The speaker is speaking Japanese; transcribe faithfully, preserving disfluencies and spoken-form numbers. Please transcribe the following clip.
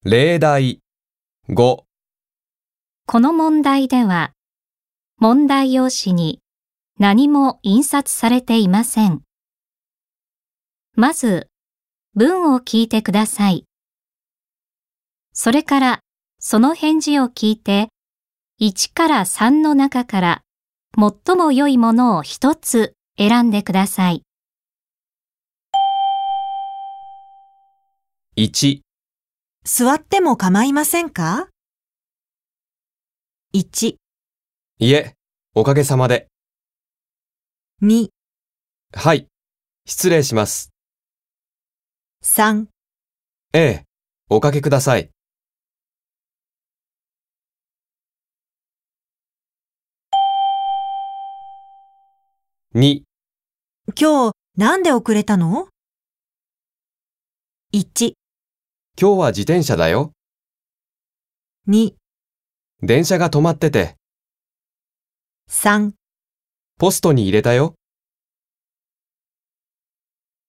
例題ご。 この問題では、問題用紙に何も印刷されていません。まず、文を聞いてください。それから、その返事を聞いて、いちからさんの中から最も良いものを一つ選んでください。 いち、 座っても構いませんか？いち、 いえ、おかげさまで。 に、 はい、失礼します。 さん、 ええ、おかけください。に、 今日なんで遅れたの？いち、 今日は自転車だよ。 に、 電車が止まってて、 さん、 ポストに入れたよ。